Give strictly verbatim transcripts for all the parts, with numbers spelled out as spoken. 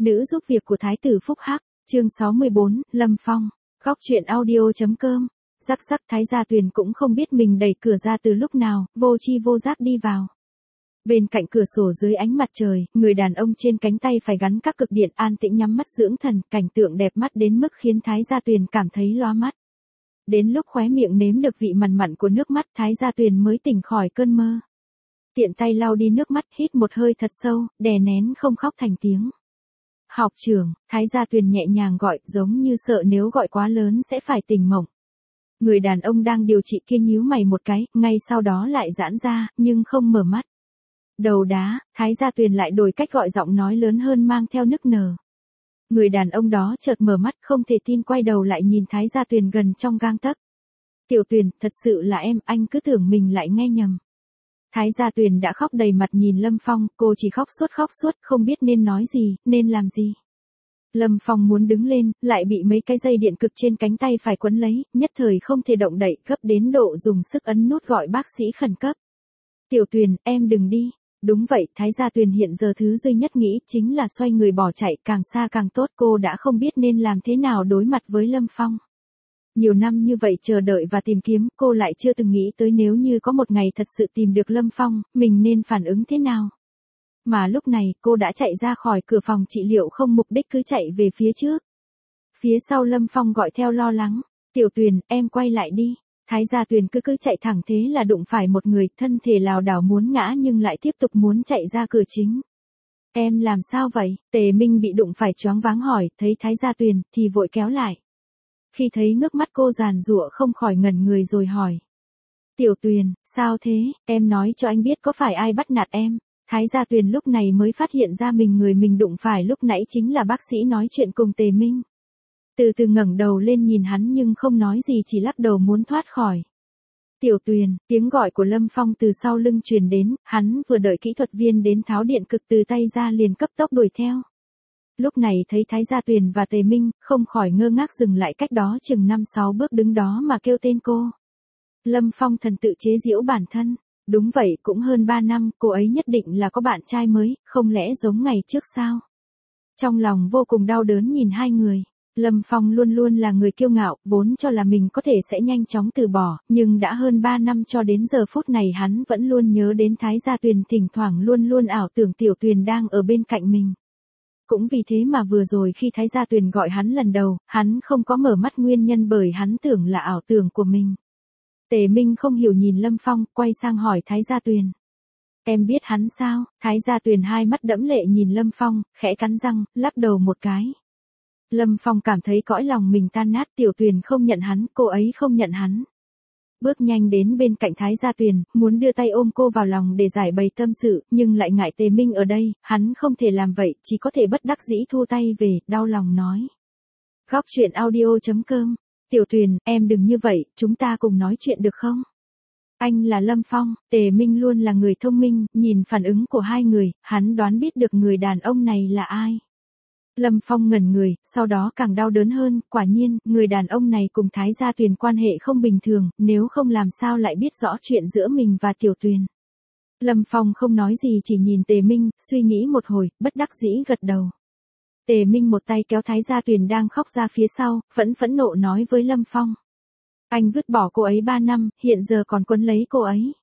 Nữ giúp việc của Thái tử Phúc Hắc, chương sáu mươi bốn, Lâm Phong, góc truyện audio.com. Rắc rắc Thái Gia Tuyền cũng không biết mình đẩy cửa ra từ lúc nào, vô chi vô giác đi vào. Bên cạnh cửa sổ dưới ánh mặt trời, người đàn ông trên cánh tay phải gắn các cực điện an tĩnh nhắm mắt dưỡng thần, cảnh tượng đẹp mắt đến mức khiến Thái Gia Tuyền cảm thấy loa mắt. Đến lúc khóe miệng nếm được vị mặn mặn của nước mắt, Thái Gia Tuyền mới tỉnh khỏi cơn mơ. Tiện tay lau đi nước mắt, hít một hơi thật sâu, đè nén không khóc thành tiếng. Học trưởng, Thái Gia Tuyền nhẹ nhàng gọi, giống như sợ nếu gọi quá lớn sẽ phải tỉnh mộng. Người đàn ông đang điều trị kia nhíu mày một cái, ngay sau đó lại giãn ra, nhưng không mở mắt. Đầu đá, Thái Gia Tuyền lại đổi cách gọi, giọng nói lớn hơn mang theo nức nở. Người đàn ông đó chợt mở mắt, không thể tin quay đầu lại nhìn Thái Gia Tuyền gần trong gang tấc. Tiểu Tuyền, thật sự là em, anh cứ tưởng mình lại nghe nhầm. Thái Gia Tuyền đã khóc đầy mặt nhìn Lâm Phong, cô chỉ khóc suốt khóc suốt, không biết nên nói gì, nên làm gì. Lâm Phong muốn đứng lên, lại bị mấy cái dây điện cực trên cánh tay phải quấn lấy, nhất thời không thể động đậy, gấp đến độ dùng sức ấn nút gọi bác sĩ khẩn cấp. Tiểu Tuyền, em đừng đi. Đúng vậy, Thái Gia Tuyền hiện giờ thứ duy nhất nghĩ chính là xoay người bỏ chạy, càng xa càng tốt. Cô đã không biết nên làm thế nào đối mặt với Lâm Phong. Nhiều năm như vậy chờ đợi và tìm kiếm, cô lại chưa từng nghĩ tới nếu như có một ngày thật sự tìm được Lâm Phong, mình nên phản ứng thế nào. Mà lúc này, cô đã chạy ra khỏi cửa phòng trị liệu không mục đích, cứ chạy về phía trước. Phía sau Lâm Phong gọi theo lo lắng. Tiểu Tuyền, em quay lại đi. Thái Gia Tuyền cứ cứ chạy thẳng, thế là đụng phải một người, thân thể lảo đảo muốn ngã nhưng lại tiếp tục muốn chạy ra cửa chính. Em làm sao vậy? Tề Minh bị đụng phải choáng váng hỏi, thấy Thái Gia Tuyền, thì vội kéo lại. Khi thấy ngước mắt cô giàn giụa không khỏi ngẩn người rồi hỏi. Tiểu Tuyền, sao thế, em nói cho anh biết có phải ai bắt nạt em? Thái Gia Tuyền lúc này mới phát hiện ra mình người mình đụng phải lúc nãy chính là bác sĩ nói chuyện cùng Tề Minh. Từ từ ngẩng đầu lên nhìn hắn nhưng không nói gì, chỉ lắc đầu muốn thoát khỏi. Tiểu Tuyền, tiếng gọi của Lâm Phong từ sau lưng truyền đến, hắn vừa đợi kỹ thuật viên đến tháo điện cực từ tay ra liền cấp tốc đuổi theo. Lúc này thấy Thái Gia Tuyền và Tề Minh, không khỏi ngơ ngác dừng lại cách đó chừng năm sáu bước đứng đó mà kêu tên cô. Lâm Phong thần tự chế giễu bản thân. Đúng vậy, cũng hơn ba năm, cô ấy nhất định là có bạn trai mới, không lẽ giống ngày trước sao? Trong lòng vô cùng đau đớn nhìn hai người. Lâm Phong luôn luôn là người kiêu ngạo, vốn cho là mình có thể sẽ nhanh chóng từ bỏ, nhưng đã hơn ba năm cho đến giờ phút này hắn vẫn luôn nhớ đến Thái Gia Tuyền, thỉnh thoảng luôn luôn ảo tưởng Tiểu Tuyền đang ở bên cạnh mình. Cũng vì thế mà vừa rồi khi Thái Gia Tuyền gọi hắn lần đầu, hắn không có mở mắt, nguyên nhân bởi hắn tưởng là ảo tưởng của mình. Tề Minh không hiểu nhìn Lâm Phong, quay sang hỏi Thái Gia Tuyền. Em biết hắn sao? Thái Gia Tuyền hai mắt đẫm lệ nhìn Lâm Phong, khẽ cắn răng, lắc đầu một cái. Lâm Phong cảm thấy cõi lòng mình tan nát. Tiểu Tuyền không nhận hắn, cô ấy không nhận hắn. Bước nhanh đến bên cạnh Thái Gia Tuyền, muốn đưa tay ôm cô vào lòng để giải bày tâm sự, nhưng lại ngại Tề Minh ở đây, hắn không thể làm vậy, chỉ có thể bất đắc dĩ thu tay về, đau lòng nói. Góc truyện audio.com. Tiểu Tuyền, em đừng như vậy, chúng ta cùng nói chuyện được không? Anh là Lâm Phong. Tề Minh luôn là người thông minh, nhìn phản ứng của hai người, hắn đoán biết được người đàn ông này là ai. Lâm Phong ngẩn người, sau đó càng đau đớn hơn, quả nhiên, người đàn ông này cùng Thái Gia Tuyền quan hệ không bình thường, nếu không làm sao lại biết rõ chuyện giữa mình và Tiểu Tuyền. Lâm Phong không nói gì, chỉ nhìn Tề Minh, suy nghĩ một hồi, bất đắc dĩ gật đầu. Tề Minh một tay kéo Thái Gia Tuyền đang khóc ra phía sau, vẫn phẫn nộ nói với Lâm Phong. Anh vứt bỏ cô ấy ba năm, hiện giờ còn quấn lấy cô ấy.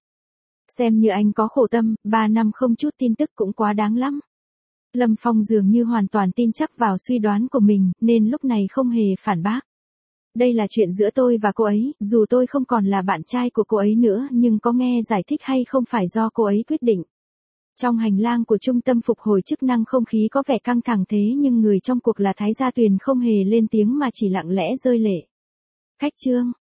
Xem như anh có khổ tâm, ba năm không chút tin tức cũng quá đáng lắm. Lâm Phong dường như hoàn toàn tin chắc vào suy đoán của mình, nên lúc này không hề phản bác. Đây là chuyện giữa tôi và cô ấy, dù tôi không còn là bạn trai của cô ấy nữa, nhưng có nghe giải thích hay không phải do cô ấy quyết định. Trong hành lang của trung tâm phục hồi chức năng không khí có vẻ căng thẳng, thế nhưng người trong cuộc là Thái Gia Tuyền không hề lên tiếng mà chỉ lặng lẽ rơi lệ. Khách trương,